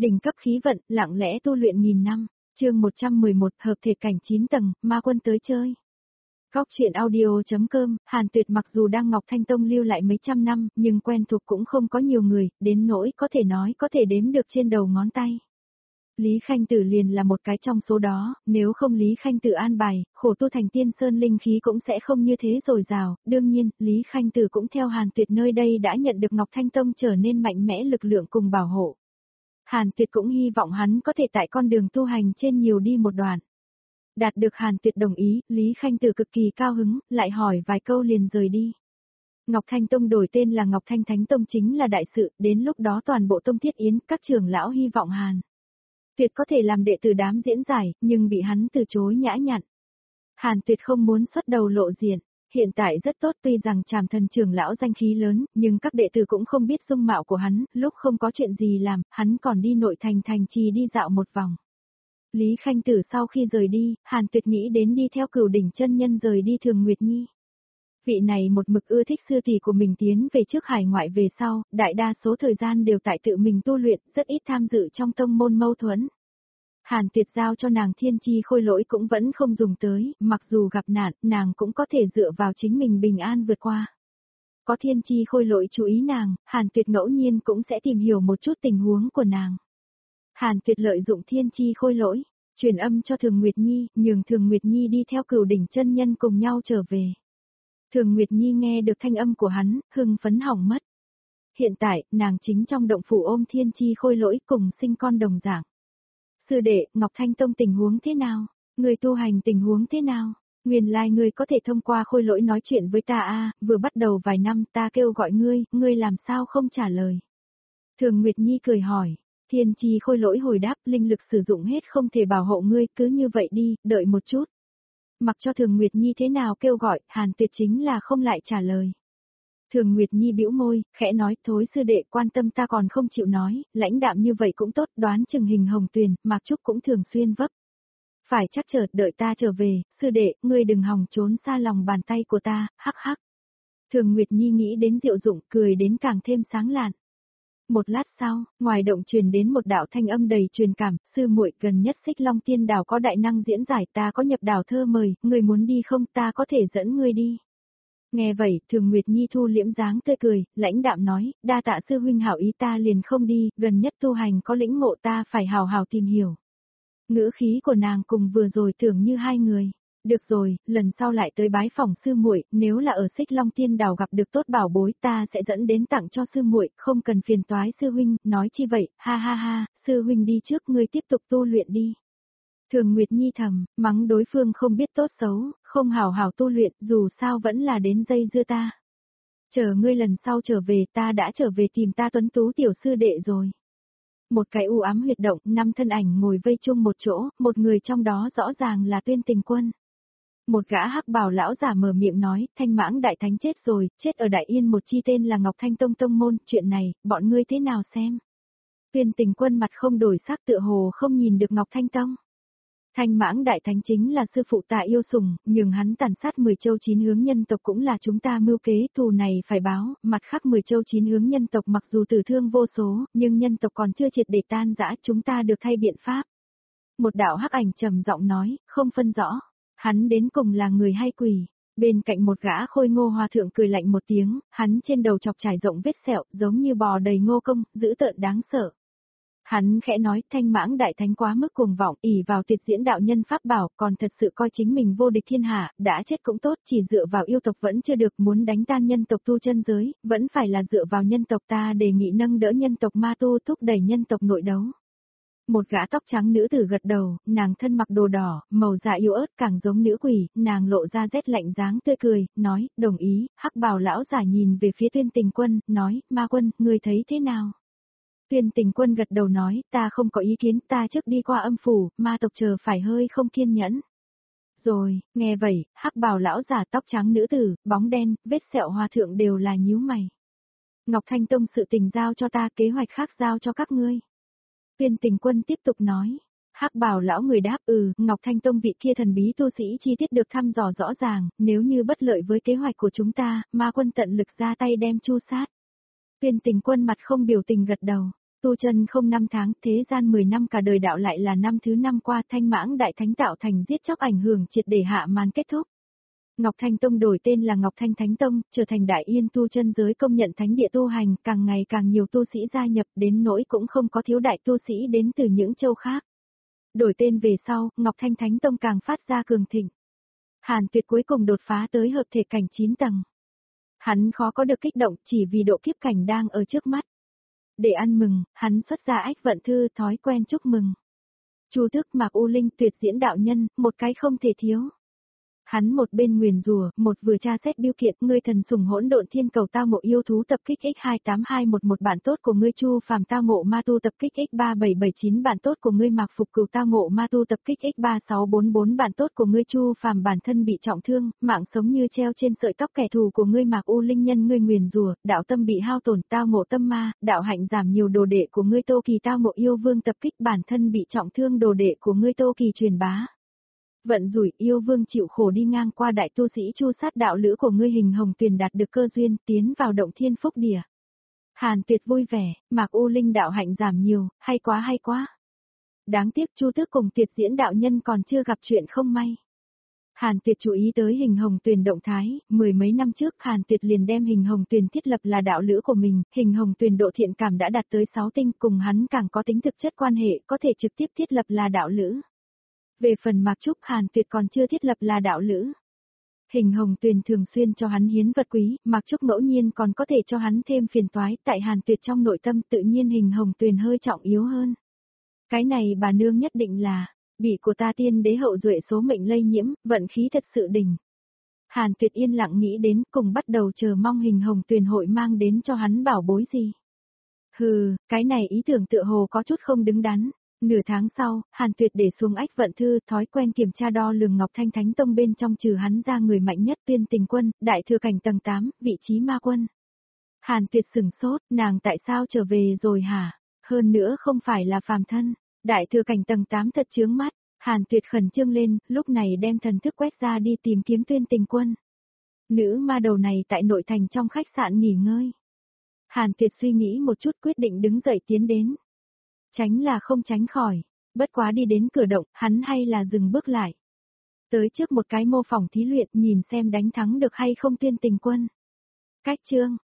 Đỉnh cấp khí vận, lặng lẽ tu luyện nghìn năm. Chương 111, hợp thể cảnh 9 tầng, ma quân tới chơi. Góc truyện audio.com, Hàn Tuyệt mặc dù đang Ngọc Thanh Tông lưu lại mấy trăm năm, nhưng quen thuộc cũng không có nhiều người, đến nỗi có thể nói có thể đếm được trên đầu ngón tay. Lý Khanh Tử liền là một cái trong số đó, nếu không Lý Khanh Tử an bài, khổ tu thành tiên sơn linh khí cũng sẽ không như thế dồi dào. Đương nhiên, Lý Khanh Tử cũng theo Hàn Tuyệt nơi đây đã nhận được Ngọc Thanh Tông trở nên mạnh mẽ lực lượng cùng bảo hộ. Hàn Tuyệt cũng hy vọng hắn có thể tại con đường tu hành trên nhiều đi một đoạn. Đạt được Hàn Tuyệt đồng ý, Lý Khanh Tử cực kỳ cao hứng, lại hỏi vài câu liền rời đi. Ngọc Thanh Tông đổi tên là Ngọc Thanh Thánh Tông chính là đại sự, đến lúc đó toàn bộ tông thiết yến, các trưởng lão hy vọng Hàn Tuyệt có thể làm đệ tử đám diễn giải, nhưng bị hắn từ chối nhã nhặn. Hàn Tuyệt không muốn xuất đầu lộ diện. Hiện tại rất tốt, tuy rằng Trảm Thần trưởng lão danh khí lớn, nhưng các đệ tử cũng không biết dung mạo của hắn, lúc không có chuyện gì làm, hắn còn đi nội thành thành trì đi dạo một vòng. Lý Khanh Tử sau khi rời đi, Hàn Tuyệt nghĩ đến đi theo Cửu Đỉnh chân nhân rời đi Thường Nguyệt Nhi. Vị này một mực ưa thích sư tỷ của mình tiến về trước hải ngoại về sau, đại đa số thời gian đều tại tự mình tu luyện, rất ít tham dự trong tông môn mâu thuẫn. Hàn Tuyệt giao cho nàng thiên chi khôi lỗi cũng vẫn không dùng tới, mặc dù gặp nạn, nàng cũng có thể dựa vào chính mình bình an vượt qua. Có thiên chi khôi lỗi chú ý nàng, Hàn Tuyệt ngẫu nhiên cũng sẽ tìm hiểu một chút tình huống của nàng. Hàn Tuyệt lợi dụng thiên chi khôi lỗi, truyền âm cho Thường Nguyệt Nhi, nhường Thường Nguyệt Nhi đi theo Cửu Đỉnh chân nhân cùng nhau trở về. Thường Nguyệt Nhi nghe được thanh âm của hắn, hưng phấn hỏng mất. Hiện tại, nàng chính trong động phủ ôm thiên chi khôi lỗi cùng sinh con đồng dạng. Sư đệ, Ngọc Thanh Tông tình huống thế nào? Người tu hành tình huống thế nào? Nguyên lai ngươi có thể thông qua khôi lỗi nói chuyện với ta a, vừa bắt đầu vài năm ta kêu gọi ngươi làm sao không trả lời? Thường Nguyệt Nhi cười hỏi, thiên chi khôi lỗi hồi đáp, linh lực sử dụng hết không thể bảo hộ ngươi, cứ như vậy đi, đợi một chút. Mặc cho Thường Nguyệt Nhi thế nào kêu gọi, Hàn Tuyệt chính là không lại trả lời. Thường Nguyệt Nhi bĩu môi, khẽ nói, thối sư đệ quan tâm ta còn không chịu nói, lãnh đạm như vậy cũng tốt, đoán chừng Hình Hồng Tuyền, Mạc Trúc cũng thường xuyên vấp. Phải chắc chở, đợi ta trở về, sư đệ, ngươi đừng hòng trốn xa lòng bàn tay của ta, hắc hắc. Thường Nguyệt Nhi nghĩ đến Diệu Dụng, cười đến càng thêm sáng lạn. Một lát sau, ngoài động truyền đến một đạo thanh âm đầy truyền cảm, sư muội gần nhất Xích Long Tiên Đảo có đại năng diễn giải, ta có nhập đảo thơ mời, ngươi muốn đi không, ta có thể dẫn ngươi đi. Nghe vậy, Thường Nguyệt Nhi thu liễm dáng tươi cười, lãnh đạm nói, đa tạ sư huynh hảo ý ta liền không đi, gần nhất tu hành có lĩnh ngộ ta phải hào hào tìm hiểu. Ngữ khí của nàng cùng vừa rồi tưởng như hai người. Được rồi, lần sau lại tới bái phòng sư muội, nếu là ở Xích Long Tiên Đảo gặp được tốt bảo bối ta sẽ dẫn đến tặng cho sư muội, không cần phiền toái sư huynh, nói chi vậy, ha ha ha, sư huynh đi trước ngươi tiếp tục tu luyện đi. Thường Nguyệt Nhi thầm, mắng đối phương không biết tốt xấu, không hảo hảo tu luyện, dù sao vẫn là đến dây dưa ta. Chờ ngươi lần sau trở về ta đã trở về tìm ta tuấn tú tiểu sư đệ rồi. Một cái u ám huyệt động, 5 thân ảnh ngồi vây chung một chỗ, một người trong đó rõ ràng là Tuyên Tình Quân. Một gã hắc bào lão giả mở miệng nói, Thanh Mãng Đại Thánh chết rồi, chết ở Đại Yên một chi tên là Ngọc Thanh Tông tông môn, chuyện này, bọn ngươi thế nào xem? Tuyên Tình Quân mặt không đổi sắc tựa hồ không nhìn được Ngọc Thanh Tông. Thanh Mãng Đại Thánh chính là sư phụ Tạ Yêu Sùng, nhưng hắn tàn sát 10 châu 9 hướng nhân tộc cũng là chúng ta mưu kế, thù này phải báo, mặt khác 10 châu 9 hướng nhân tộc mặc dù tử thương vô số, nhưng nhân tộc còn chưa triệt để tan rã, chúng ta được thay biện pháp. Một đạo hắc ảnh trầm giọng nói, không phân rõ, hắn đến cùng là người hay quỷ. Bên cạnh một gã khôi ngô hòa thượng cười lạnh một tiếng, hắn trên đầu chọc trải rộng vết sẹo, giống như bò đầy ngô công, dữ tợn đáng sợ. Hắn khẽ nói, Thanh Mãng Đại Thánh quá mức cuồng vọng, ỷ vào tuyệt diễn đạo nhân pháp bảo, còn thật sự coi chính mình vô địch thiên hạ, đã chết cũng tốt, chỉ dựa vào yêu tộc vẫn chưa được, muốn đánh tan nhân tộc tu chân giới, vẫn phải là dựa vào nhân tộc, ta đề nghị nâng đỡ nhân tộc ma tu, thúc đẩy nhân tộc nội đấu. Một gã tóc trắng nữ tử gật đầu, nàng thân mặc đồ đỏ, màu da yếu ớt càng giống nữ quỷ, nàng lộ ra rét lạnh dáng tươi cười, nói, đồng ý, hắc bào lão giả nhìn về phía Tuyên Tình Quân, nói, ma quân, ngươi thấy thế nào? Tuyên Tình Quân gật đầu nói, ta không có ý kiến, ta trước đi qua âm phủ, ma tộc chờ phải hơi không kiên nhẫn. Rồi, nghe vậy, hắc bào lão giả tóc trắng nữ tử, bóng đen, vết sẹo hòa thượng đều là nhíu mày. Ngọc Thanh Tông sự tình giao cho ta, kế hoạch khác giao cho các ngươi. Tuyên Tình Quân tiếp tục nói, hắc bào lão người đáp, Ngọc Thanh Tông vị kia thần bí tu sĩ chi tiết được thăm dò rõ ràng, nếu như bất lợi với kế hoạch của chúng ta, ma quân tận lực ra tay đem chu sát. Tuyên Tình Quân mặt không biểu tình gật đầu. Tu chân không 5 tháng, thế gian 10 năm cả đời đạo lại là năm thứ 5 qua Thanh Mãng Đại Thánh tạo thành giết chóc ảnh hưởng triệt để hạ màn kết thúc. Ngọc Thanh Tông đổi tên là Ngọc Thanh Thánh Tông, trở thành Đại Yên tu chân giới công nhận thánh địa tu hành, càng ngày càng nhiều tu sĩ gia nhập đến nỗi cũng không có thiếu đại tu sĩ đến từ những châu khác. Đổi tên về sau, Ngọc Thanh Thánh Tông càng phát ra cường thịnh. Hàn Tuyệt cuối cùng đột phá tới hợp thể cảnh 9 tầng. Hắn khó có được kích động chỉ vì độ kiếp cảnh đang ở trước mắt. Để ăn mừng, hắn xuất ra ách vận thư thói quen chúc mừng. Chu Tước Mạc U Linh Tuyệt Diễn đạo nhân, một cái không thể thiếu. Hắn một bên nguyền rủa, một vừa tra xét biêu kiện, ngươi thần sủng hỗn độn thiên cầu tao ngộ yêu thú tập kích X28211 bản tốt của ngươi Chu Phàm tao ngộ ma tu tập kích X3779 bản tốt của ngươi Mạc Phục Cửu tao ngộ ma tu tập kích X3644 bản tốt của ngươi Chu Phàm bản thân bị trọng thương, mạng sống như treo trên sợi tóc kẻ thù của ngươi Mạc U Linh nhân ngươi nguyền rủa, đạo tâm bị hao tổn tao ngộ tâm ma, đạo hạnh giảm nhiều đồ đệ của ngươi Tô Kỳ tao ngộ yêu vương tập kích bản thân bị trọng thương đồ đệ của ngươi Tô Kỳ truyền bá. Vận rủi yêu vương chịu khổ đi ngang qua đại tu sĩ Chu sát đạo lữ của ngươi Hình Hồng Tuyền đạt được cơ duyên tiến vào động thiên phúc địa. Hàn Tuyệt vui vẻ, Mạc U Linh đạo hạnh giảm nhiều, hay quá hay quá. Đáng tiếc Chu Tước cùng Tuyệt Diễn đạo nhân còn chưa gặp chuyện không may. Hàn Tuyệt chú ý tới Hình Hồng Tuyền động thái, mười mấy năm trước Hàn Tuyệt liền đem Hình Hồng Tuyền thiết lập là đạo lữ của mình, Hình Hồng Tuyền độ thiện cảm đã đạt tới 6 tinh cùng hắn càng có tính thực chất quan hệ có thể trực tiếp thiết lập là đạo lữ. Về phần Mạc Trúc Hàn Tuyệt còn chưa thiết lập là đạo lữ. Hình Hồng Tuyền thường xuyên cho hắn hiến vật quý, Mạc Trúc ngẫu nhiên còn có thể cho hắn thêm phiền toái, tại Hàn Tuyệt trong nội tâm tự nhiên Hình Hồng Tuyền hơi trọng yếu hơn. Cái này bà nương nhất định là, bị của ta tiên đế hậu duệ số mệnh lây nhiễm, vận khí thật sự đỉnh. Hàn Tuyệt yên lặng nghĩ đến cùng bắt đầu chờ mong Hình Hồng Tuyền hội mang đến cho hắn bảo bối gì. Hừ, cái này ý tưởng tựa hồ có chút không đứng đắn. Nửa tháng sau, Hàn Tuyệt để xuống ách vận thư thói quen kiểm tra đo lường Ngọc Thanh Thánh Tông bên trong trừ hắn ra người mạnh nhất Tuyên Tình Quân, đại thừa cảnh tầng 8, vị trí ma quân. Hàn Tuyệt sửng sốt, nàng tại sao trở về rồi hả? Hơn nữa không phải là phàm thân, đại thừa cảnh tầng 8 thật chướng mắt. Hàn Tuyệt khẩn trương lên, lúc này đem thần thức quét ra đi tìm kiếm Tuyên Tình Quân. Nữ ma đầu này tại nội thành trong khách sạn nghỉ ngơi. Hàn Tuyệt suy nghĩ một chút quyết định đứng dậy tiến đến. Tránh là không tránh khỏi, bất quá đi đến cửa động, hắn hay là dừng bước lại. Tới trước một cái mô phỏng thí luyện nhìn xem đánh thắng được hay không Tuyên Tình Quân. Cách chương,